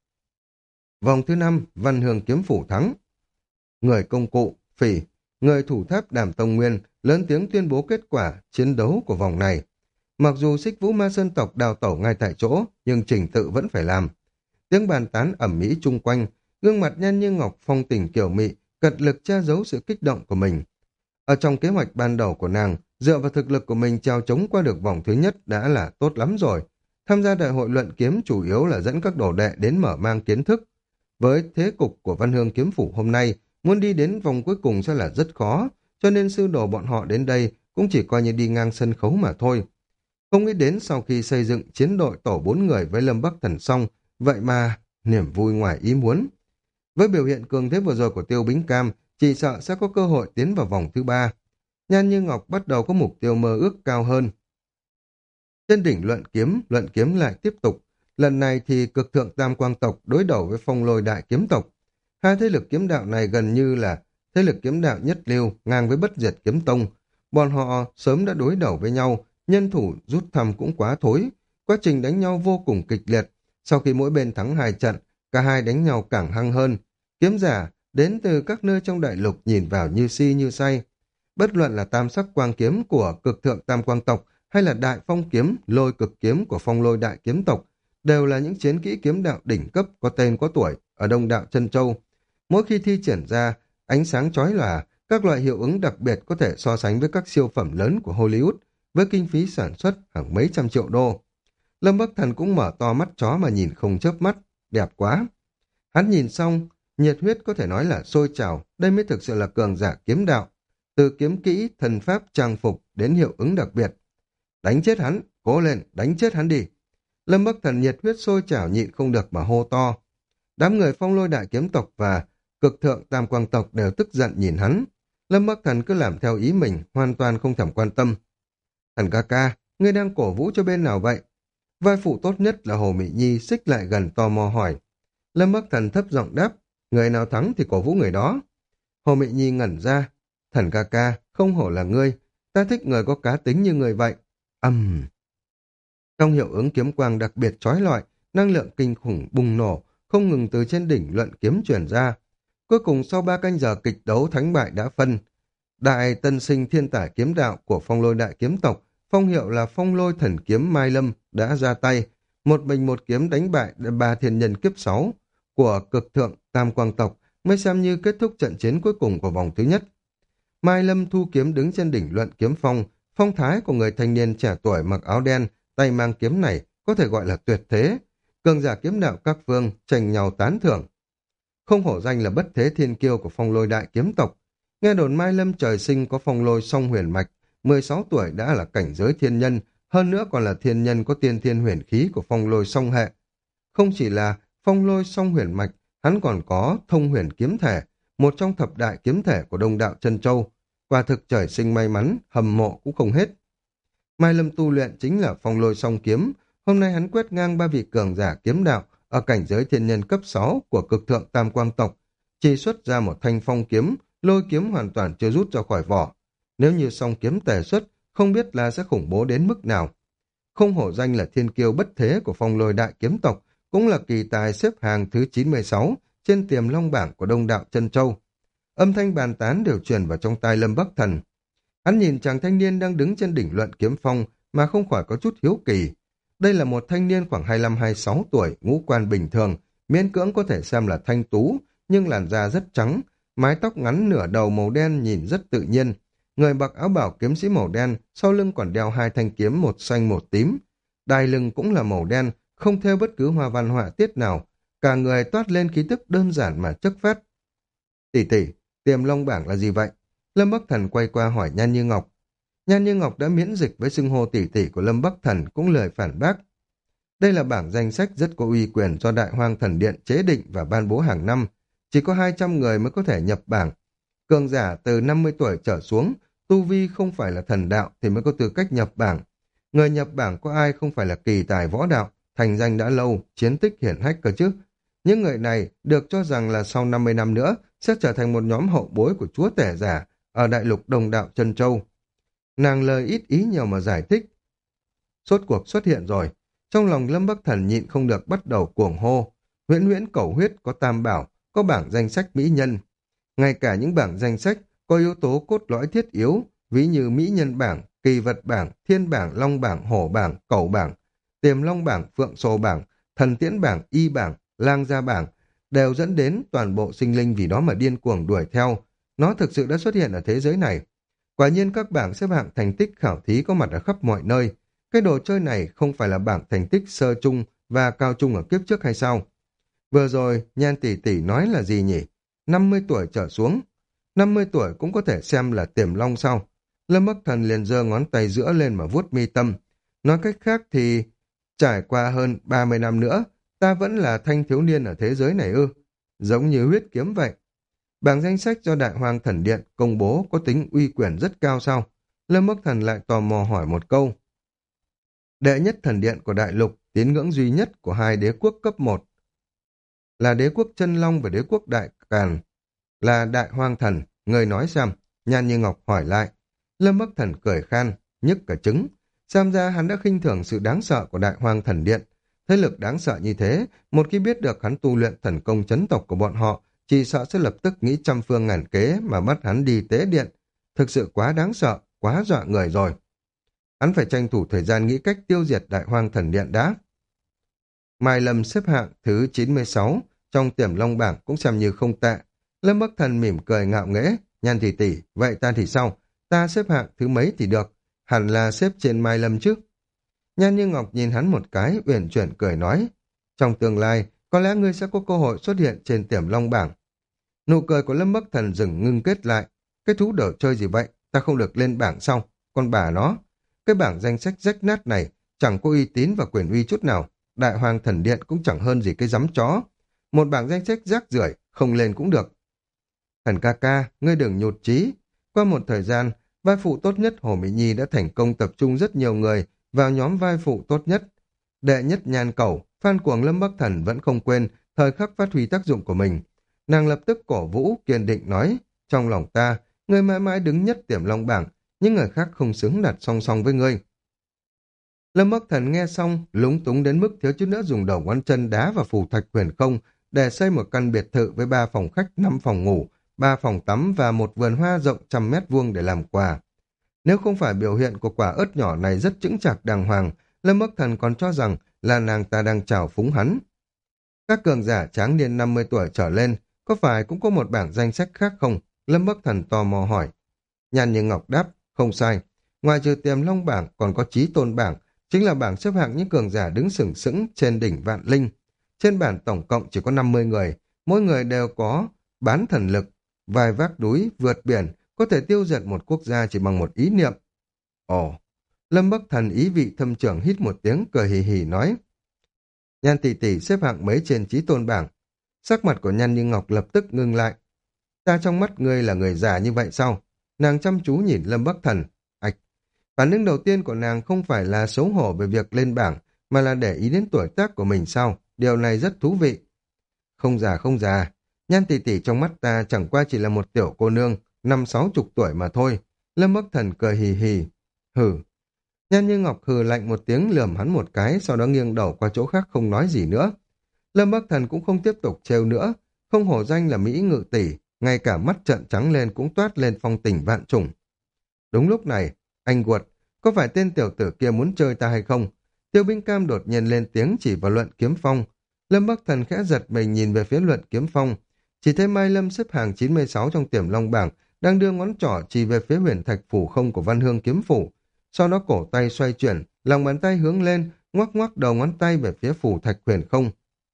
Vòng thứ năm, Văn Hương kiếm phủ thắng. Người công cụ, phỉ, người thủ tháp Đàm Tông Nguyên lớn tiếng tuyên bố kết quả chiến đấu của vòng này. Mặc dù Xích Vũ Ma Sơn tộc đào tẩu ngay tại chỗ, nhưng trình tự vẫn phải làm. Tiếng bàn tán ầm ĩ chung quanh, gương mặt Nhan Như Ngọc phong tình kiều mị, cật lực che giấu sự kích động của mình. Ở trong kế hoạch ban đầu của nàng, dựa vào thực lực của mình trèo chống qua được vòng thứ nhất đã là tốt lắm rồi. Tham gia đại hội luận kiếm chủ yếu là dẫn các đồ đệ đến mở mang kiến thức. Với thế cục của Văn Hương kiếm phủ hôm nay, muốn đi đến vòng cuối cùng sẽ là rất khó, cho nên sư đồ bọn họ đến đây cũng chỉ coi như đi ngang sân khấu mà thôi. Không nghĩ đến sau khi xây dựng chiến đội tổ bốn người với Lâm Bắc Thần xong, vậy mà niềm vui ngoài ý muốn. Với biểu hiện cường thế vừa rồi của Tiêu Bính Cam, chỉ sợ sẽ có cơ hội tiến vào vòng thứ ba. Nhan Như Ngọc bắt đầu có mục tiêu mơ ước cao hơn. Trên đỉnh luận kiếm, luận kiếm lại tiếp tục. Lần này thì cực thượng tam quang tộc đối đầu với phong lôi đại kiếm tộc. Hai thế lực kiếm đạo này gần như là thế lực kiếm đạo nhất lưu ngang với bất diệt kiếm tông. Bọn họ sớm đã đối đầu với nhau, nhân thủ rút thăm cũng quá thối. Quá trình đánh nhau vô cùng kịch liệt. Sau khi mỗi bên thắng hai trận, cả hai đánh nhau càng hăng hơn. Kiếm giả đến từ các nơi trong đại lục nhìn vào như si như say. Bất luận là tam sắc quang kiếm của cực thượng tam quang tộc hay là đại phong kiếm, lôi cực kiếm của phong lôi đại kiếm tộc, đều là những chiến kỹ kiếm đạo đỉnh cấp có tên có tuổi ở Đông Đạo Chân Châu. Mỗi khi thi triển ra, ánh sáng chói lòa, các loại hiệu ứng đặc biệt có thể so sánh với các siêu phẩm lớn của Hollywood, với kinh phí sản xuất hàng mấy trăm triệu đô. Lâm Bắc Thần cũng mở to mắt chó mà nhìn không chớp mắt, đẹp quá. Hắn nhìn xong, nhiệt huyết có thể nói là sôi trào, đây mới thực sự là cường giả kiếm đạo. Từ kiếm kỹ, thần pháp, trang phục đến hiệu ứng đặc biệt. Đánh chết hắn, cố lên, đánh chết hắn đi. Lâm Bắc Thần nhiệt huyết sôi trào nhịn không được mà hô to. Đám người phong lôi đại kiếm tộc và cực thượng tam quang tộc đều tức giận nhìn hắn. Lâm Bắc Thần cứ làm theo ý mình, hoàn toàn không thèm quan tâm. Thần ca ca, ngươi đang cổ vũ cho bên nào vậy? Vai phụ tốt nhất là Hồ Mị Nhi xích lại gần tò mò hỏi. Lâm Bắc Thần thấp giọng đáp, người nào thắng thì cổ vũ người đó. Hồ Mị Nhi ngẩn ra, thần ca ca, không hổ là ngươi, ta thích người có cá tính như người vậy. Âm. Uhm. Trong hiệu ứng kiếm quang đặc biệt chói lọi, năng lượng kinh khủng bùng nổ, không ngừng từ trên đỉnh luận kiếm truyền ra. Cuối cùng sau ba canh giờ kịch đấu thắng bại đã phân. Đại tân sinh thiên tả kiếm đạo của phong lôi đại kiếm tộc, phong hiệu là phong lôi thần kiếm Mai Lâm đã ra tay, một mình một kiếm đánh bại ba thiên nhân kiếp sáu của cực thượng tam quang tộc mới xem như kết thúc trận chiến cuối cùng của vòng thứ nhất. Mai Lâm thu kiếm đứng trên đỉnh luận kiếm phong, phong thái của người thanh niên trẻ tuổi mặc áo đen, tay mang kiếm này có thể gọi là tuyệt thế. Cường giả kiếm đạo các phương tranh nhau tán thưởng. Không hổ danh là bất thế thiên kiêu của phong lôi đại kiếm tộc. Nghe đồn Mai Lâm trời sinh có phong lôi song huyền mạch, mười sáu tuổi đã là cảnh giới thiên nhân, hơn nữa còn là thiên nhân có tiên thiên huyền khí của phong lôi song hệ. Không chỉ là phong lôi song huyền mạch, hắn còn có thông huyền kiếm thể, một trong thập đại kiếm thể của Đông Đạo Chân Châu. Quả thực trời sinh may mắn, hầm mộ cũng không hết. Mai Lâm tu luyện chính là phong lôi song kiếm, hôm nay hắn quét ngang ba vị cường giả kiếm đạo ở cảnh giới thiên nhân cấp sáu của cực thượng tam quang tộc, chỉ xuất ra một thanh phong kiếm, lôi kiếm hoàn toàn chưa rút ra khỏi vỏ. Nếu như song kiếm tề xuất, không biết là sẽ khủng bố đến mức nào. Không hổ danh là thiên kiêu bất thế của phong lôi đại kiếm tộc, cũng là kỳ tài xếp hàng thứ chín mươi sáu trên tiềm long bảng của Đông Đạo Chân Châu. Âm thanh bàn tán đều truyền vào trong tai Lâm Bắc Thần. Hắn nhìn chàng thanh niên đang đứng trên đỉnh luận kiếm phong mà không khỏi có chút hiếu kỳ. Đây là một thanh niên khoảng hai mươi lăm hai mươi sáu tuổi, ngũ quan bình thường, miễn cưỡng có thể xem là thanh tú, nhưng làn da rất trắng, mái tóc ngắn nửa đầu màu đen nhìn rất tự nhiên. Người mặc áo bảo kiếm sĩ màu đen, sau lưng còn đeo hai thanh kiếm một xanh một tím. Đai lưng cũng là màu đen, không theo bất cứ hoa văn họa tiết nào. Cả người toát lên khí tức đơn giản mà chất phát. Tỷ tỷ, tiềm long bảng là gì vậy? Lâm Bắc Thần quay qua hỏi Nhan Như Ngọc. Nhan Như Ngọc đã miễn dịch với xưng hô tỷ tỷ của Lâm Bắc Thần, cũng lời phản bác. Đây là bảng danh sách rất có uy quyền do Đại Hoang Thần Điện chế định và ban bố hàng năm. Chỉ có hai trăm người mới có thể nhập bảng. Cường giả từ năm mươi tuổi trở xuống, tu vi không phải là thần đạo thì mới có tư cách nhập bảng. Người nhập bảng có ai không phải là kỳ tài võ đạo, thành danh đã lâu, chiến tích hiển hách cơ chứ. Những người này được cho rằng là sau năm mươi năm nữa sẽ trở thành một nhóm hậu bối của chúa tể giả ở đại lục Đông Đạo Chân Châu. Nàng lời ít ý nhiều mà giải thích. Sốt cuộc xuất hiện rồi. Trong lòng Lâm Bắc Thần nhịn không được bắt đầu cuồng hô. Huyễn huyễn cẩu huyết có tam bảo, có bảng danh sách mỹ nhân. Ngay cả những bảng danh sách có yếu tố cốt lõi thiết yếu ví như mỹ nhân bảng, kỳ vật bảng, thiên bảng, long bảng, hổ bảng, cẩu bảng, tiềm long bảng, phượng sồ bảng, thần tiễn bảng, y bảng, lang gia bảng, đều dẫn đến toàn bộ sinh linh vì đó mà điên cuồng đuổi theo. Nó thực sự đã xuất hiện ở thế giới này. Quả nhiên các bảng xếp hạng thành tích khảo thí có mặt ở khắp mọi nơi. Cái đồ chơi này không phải là bảng thành tích sơ trung và cao trung ở kiếp trước hay sao? Vừa rồi, Nhan tỷ tỷ nói là gì nhỉ? năm mươi tuổi trở xuống. năm mươi tuổi cũng có thể xem là tiềm long sao? Lâm Bắc Thần liền giơ ngón tay giữa lên mà vuốt mi tâm. Nói cách khác thì trải qua hơn ba mươi năm nữa, ta vẫn là thanh thiếu niên ở thế giới này ư? Giống như huyết kiếm vậy. Bảng danh sách do Đại Hoang Thần Điện công bố có tính uy quyền rất cao sao? Lâm Bắc Thần lại tò mò hỏi một câu. Đệ nhất thần điện của đại lục, tín ngưỡng duy nhất của hai đế quốc cấp một là đế quốc Chân Long và đế quốc Đại Càn, là Đại Hoang Thần, người nói xem. Nhan Như Ngọc hỏi lại. Lâm Bắc Thần cười khan, nhức cả trứng. Xem ra hắn đã khinh thường sự đáng sợ của Đại Hoang Thần Điện. Thế lực đáng sợ như thế, một khi biết được hắn tu luyện thần công chấn tộc của bọn họ, chỉ sợ sẽ lập tức nghĩ trăm phương ngàn kế mà bắt hắn đi tế điện. Thực sự quá đáng sợ, quá dọa người rồi. Hắn phải tranh thủ thời gian nghĩ cách tiêu diệt Đại Hoang Thần Điện đã. Mai Lâm xếp hạng thứ chín mươi sáu, trong Tiềm Long bảng cũng xem như không tệ. Lâm Bắc Thần mỉm cười ngạo nghễ. Nhan tỷ tỷ, vậy ta thì sao? Ta xếp hạng thứ mấy thì được? Hẳn là xếp trên Mai Lâm chứ. Nhan Như Ngọc nhìn hắn một cái, uyển chuyển cười nói. Trong tương lai, có lẽ ngươi sẽ có cơ hội xuất hiện trên Tiềm Long bảng. Nụ cười của Lâm Bắc Thần dừng ngưng kết lại. Cái thú đồ chơi gì vậy? Ta không được lên bảng sau. Con bà nó. Cái bảng danh sách rách nát này chẳng có uy tín và quyền uy chút nào. Đại Hoàng Thần Điện cũng chẳng hơn gì cái giấm chó. Một bảng danh sách rác rưởi, không lên cũng được. Thần ca ca, ngươi đừng nhụt chí. Qua một thời gian, vai phụ tốt nhất Hồ Mỹ Nhi đã thành công tập trung rất nhiều người vào nhóm vai phụ tốt nhất. Đệ nhất Nhan Cẩu, fan cuồng Lâm Bắc Thần vẫn không quên thời khắc phát huy tác dụng của mình. Nàng lập tức cổ vũ, kiên định nói, trong lòng ta, ngươi mãi mãi đứng nhất Tiềm Long bảng, những người khác không xứng đặt song song với ngươi. Lâm Bắc Thần nghe xong, lúng túng đến mức thiếu chút nữa dùng đầu ngón chân đá vào phù thạch huyền không để xây một căn biệt thự với ba phòng khách, năm phòng ngủ, ba phòng tắm và một vườn hoa rộng trăm mét vuông để làm quà. Nếu không phải biểu hiện của quả ớt nhỏ này rất chững chạc đàng hoàng, Lâm Bắc Thần còn cho rằng là nàng ta đang chào phúng hắn. Các cường giả tráng niên năm mươi tuổi trở lên, có phải cũng có một bảng danh sách khác không? Lâm Bắc Thần tò mò hỏi. Nhan Như Ngọc đáp, không sai. Ngoài trừ Tiềm Long bảng còn có Chí Tôn bảng, chính là bảng xếp hạng những cường giả đứng sừng sững trên đỉnh vạn linh. Trên bảng tổng cộng chỉ có năm mươi người, mỗi người đều có bán thần lực, vài vác núi, vượt biển, có thể tiêu diệt một quốc gia chỉ bằng một ý niệm. Ồ, Lâm Bắc Thần ý vị thâm trưởng hít một tiếng cười hì hì nói. Nhan tỷ tỷ xếp hạng mấy trên Chí Tôn bảng. Sắc mặt của Nhan Như Ngọc lập tức ngưng lại. Ta trong mắt ngươi là người già như vậy sao? Nàng chăm chú nhìn Lâm Bắc Thần. Ảch, phản ứng đầu tiên của nàng không phải là xấu hổ về việc lên bảng, mà là để ý đến tuổi tác của mình sao? Điều này rất thú vị. Không già không già, Nhan tỷ tỷ trong mắt ta chẳng qua chỉ là một tiểu cô nương, năm sáu chục tuổi mà thôi. Lâm Bắc Thần cười hì hì. Hừ. Nhan Như Ngọc hừ lạnh một tiếng lườm hắn một cái, sau đó nghiêng đầu qua chỗ khác không nói gì nữa. Lâm Bắc Thần cũng không tiếp tục trêu nữa, không hổ danh là Mỹ ngự tỷ, ngay cả mắt trợn trắng lên cũng toát lên phong tình vạn trùng. Đúng lúc này, anh Guột, có phải tên tiểu tử kia muốn chơi ta hay không? Tiêu Binh Cam đột nhiên lên tiếng chỉ vào Luận Kiếm Phong. Lâm Bắc Thần khẽ giật mình nhìn về phía Luận Kiếm Phong, chỉ thấy Mai Lâm xếp hàng chín mươi sáu trong Tiềm Long bảng, đang đưa ngón trỏ chỉ về phía huyền thạch phủ không của Văn Hương kiếm phủ. Sau đó cổ tay xoay chuyển, lòng bàn tay hướng lên, ngoắc ngoắc đầu ngón tay về phía phủ thạch huyền không.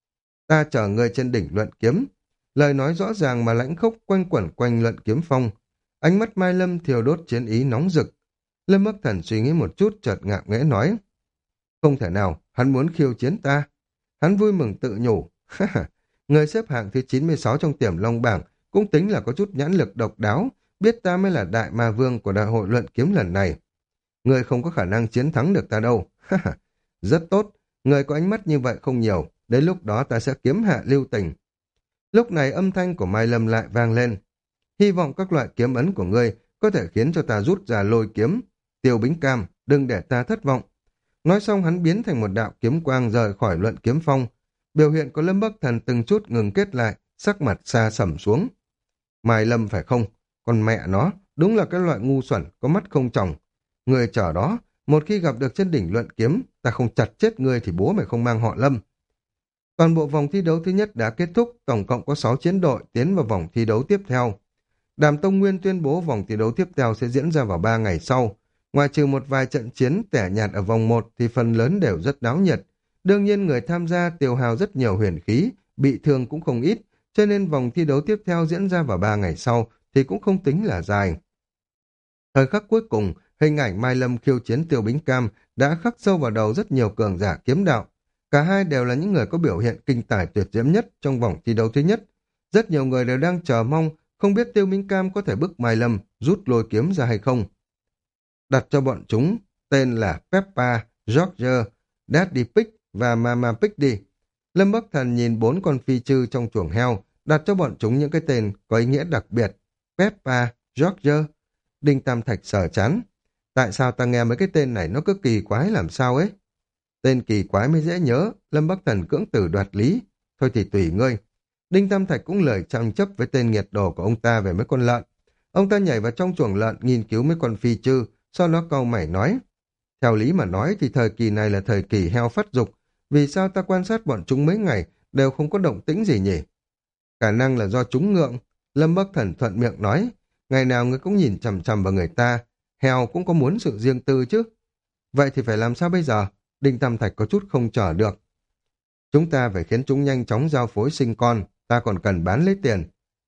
Ta chờ ngươi trên đỉnh Luận Kiếm. Lời nói rõ ràng mà lãnh khốc quanh quẩn quanh Luận Kiếm Phong. Ánh mắt Mai Lâm thiêu đốt chiến ý nóng rực. Lâm Bắc Thần suy nghĩ một chút chợt ngạo nghễ nói. Không thể nào, hắn muốn khiêu chiến ta. Hắn vui mừng tự nhủ. Người xếp hạng thứ chín mươi sáu trong Tiềm Long bảng cũng tính là có chút nhãn lực độc đáo, biết ta mới là đại ma vương của đại hội luận kiếm lần này. Người không có khả năng chiến thắng được ta đâu. Rất tốt, người có ánh mắt như vậy không nhiều, đến lúc đó ta sẽ kiếm hạ lưu tình. Lúc này âm thanh của Mai Lâm lại vang lên. Hy vọng các loại kiếm ấn của ngươi có thể khiến cho ta rút ra lôi kiếm. Tiêu Bính Cam, đừng để ta thất vọng. Nói xong hắn biến thành một đạo kiếm quang rời khỏi Luận Kiếm Phong. Biểu hiện của Lâm Bắc Thần từng chút ngừng kết lại, sắc mặt xa sầm xuống. Mai Lâm phải không? Con mẹ nó, đúng là cái loại ngu xuẩn, có mắt không tròng. Người chờ đó, một khi gặp được trên đỉnh luận kiếm, ta không chặt chết ngươi thì bố mày không mang họ Lâm. Toàn bộ vòng thi đấu thứ nhất đã kết thúc, tổng cộng có sáu chiến đội tiến vào vòng thi đấu tiếp theo. Đàm Tông Nguyên tuyên bố vòng thi đấu tiếp theo sẽ diễn ra vào ba ngày sau. Ngoài trừ một vài trận chiến tẻ nhạt ở vòng một thì phần lớn đều rất náo nhiệt. Đương nhiên người tham gia tiêu hao rất nhiều huyền khí, bị thương cũng không ít, cho nên vòng thi đấu tiếp theo diễn ra vào ba ngày sau thì cũng không tính là dài. Thời khắc cuối cùng, hình ảnh Mai Lâm khiêu chiến Tiêu Bính Cam đã khắc sâu vào đầu rất nhiều cường giả kiếm đạo. Cả hai đều là những người có biểu hiện kinh tài tuyệt diễm nhất trong vòng thi đấu thứ nhất. Rất nhiều người đều đang chờ mong, không biết Tiêu Bính Cam có thể bức Mai Lâm rút lôi kiếm ra hay không. Đặt cho bọn chúng tên là Peppa, George, Daddy Pig và Mama Pig đi. Lâm Bắc Thần nhìn bốn con phi chư trong chuồng heo, đặt cho bọn chúng những cái tên có ý nghĩa đặc biệt. Peppa, George. Đinh Tam Thạch sờ chán. Tại sao ta nghe mấy cái tên này nó cứ kỳ quái làm sao ấy? Tên kỳ quái mới dễ nhớ, Lâm Bắc Thần cưỡng tử đoạt lý. Thôi thì tùy ngươi. Đinh Tam Thạch cũng lời tranh chấp với tên nghiệt đồ của ông ta về mấy con lợn. Ông ta nhảy vào trong chuồng lợn nghiên cứu mấy con phi chư, sau đó câu mày nói. Theo lý mà nói thì thời kỳ này là thời kỳ heo phát dục. Vì sao ta quan sát bọn chúng mấy ngày đều không có động tĩnh gì nhỉ? Khả năng là do chúng ngượng. Lâm Bắc Thần thuận miệng nói. Ngày nào người cũng nhìn chằm chằm vào người ta. Heo cũng có muốn sự riêng tư chứ. Vậy thì phải làm sao bây giờ? Đinh Tam Thạch có chút không chờ được. Chúng ta phải khiến chúng nhanh chóng giao phối sinh con. Ta còn cần bán lấy tiền.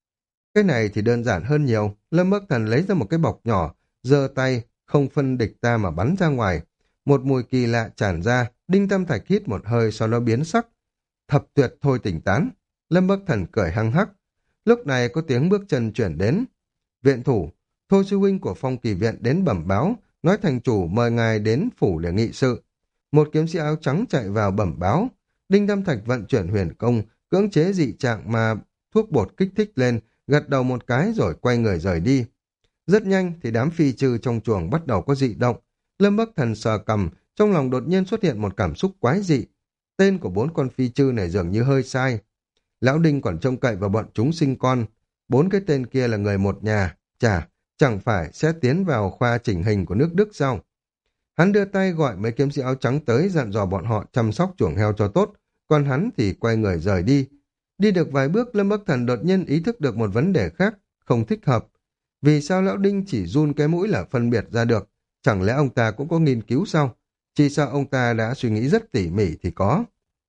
Cái này thì đơn giản hơn nhiều. Lâm Bắc Thần lấy ra một cái bọc nhỏ, giơ tay, không phân địch ta mà bắn ra ngoài. Một mùi kỳ lạ tràn ra, Đinh Tam Thạch hít một hơi sau đó biến sắc. Thập tuyệt thôi tỉnh tán. Lâm Bắc Thần cười hăng hắc. Lúc này có tiếng bước chân chuyển đến. Viện thủ, Thôi sư huynh của Phong Kỳ Viện đến bẩm báo, nói thành chủ mời ngài đến phủ để nghị sự. Một kiếm sĩ áo trắng chạy vào bẩm báo. Đinh Tam Thạch vận chuyển huyền công, cưỡng chế dị trạng mà thuốc bột kích thích lên, gật đầu một cái rồi quay người rời đi. Rất nhanh thì đám phi trừ trong chuồng bắt đầu có dị động. Lâm Bắc Thần sờ cầm, trong lòng đột nhiên xuất hiện một cảm xúc quái dị. Tên của bốn con phi trư này dường như hơi sai. Lão Đinh còn trông cậy vào bọn chúng sinh con. Bốn cái tên kia là người một nhà. Chà, chẳng phải sẽ tiến vào khoa chỉnh hình của nước Đức sao? Hắn đưa tay gọi mấy kiếm sĩ áo trắng tới dặn dò bọn họ chăm sóc chuồng heo cho tốt, còn hắn thì quay người rời đi. Đi được vài bước, Lâm Bắc Thần đột nhiên ý thức được một vấn đề khác, không thích hợp. Vì sao lão Đinh chỉ run cái mũi là phân biệt ra được? Chẳng lẽ ông ta cũng có nghiên cứu sao? Chỉ sợ ông ta đã suy nghĩ rất tỉ mỉ thì có.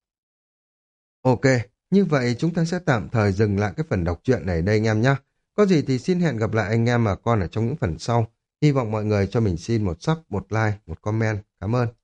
Ok, như vậy chúng ta sẽ tạm thời dừng lại cái phần đọc truyện này đây anh em nhé. Có gì thì xin hẹn gặp lại anh em mà con ở trong những phần sau. Hy vọng mọi người cho mình xin một sub, một like, một comment. Cảm ơn.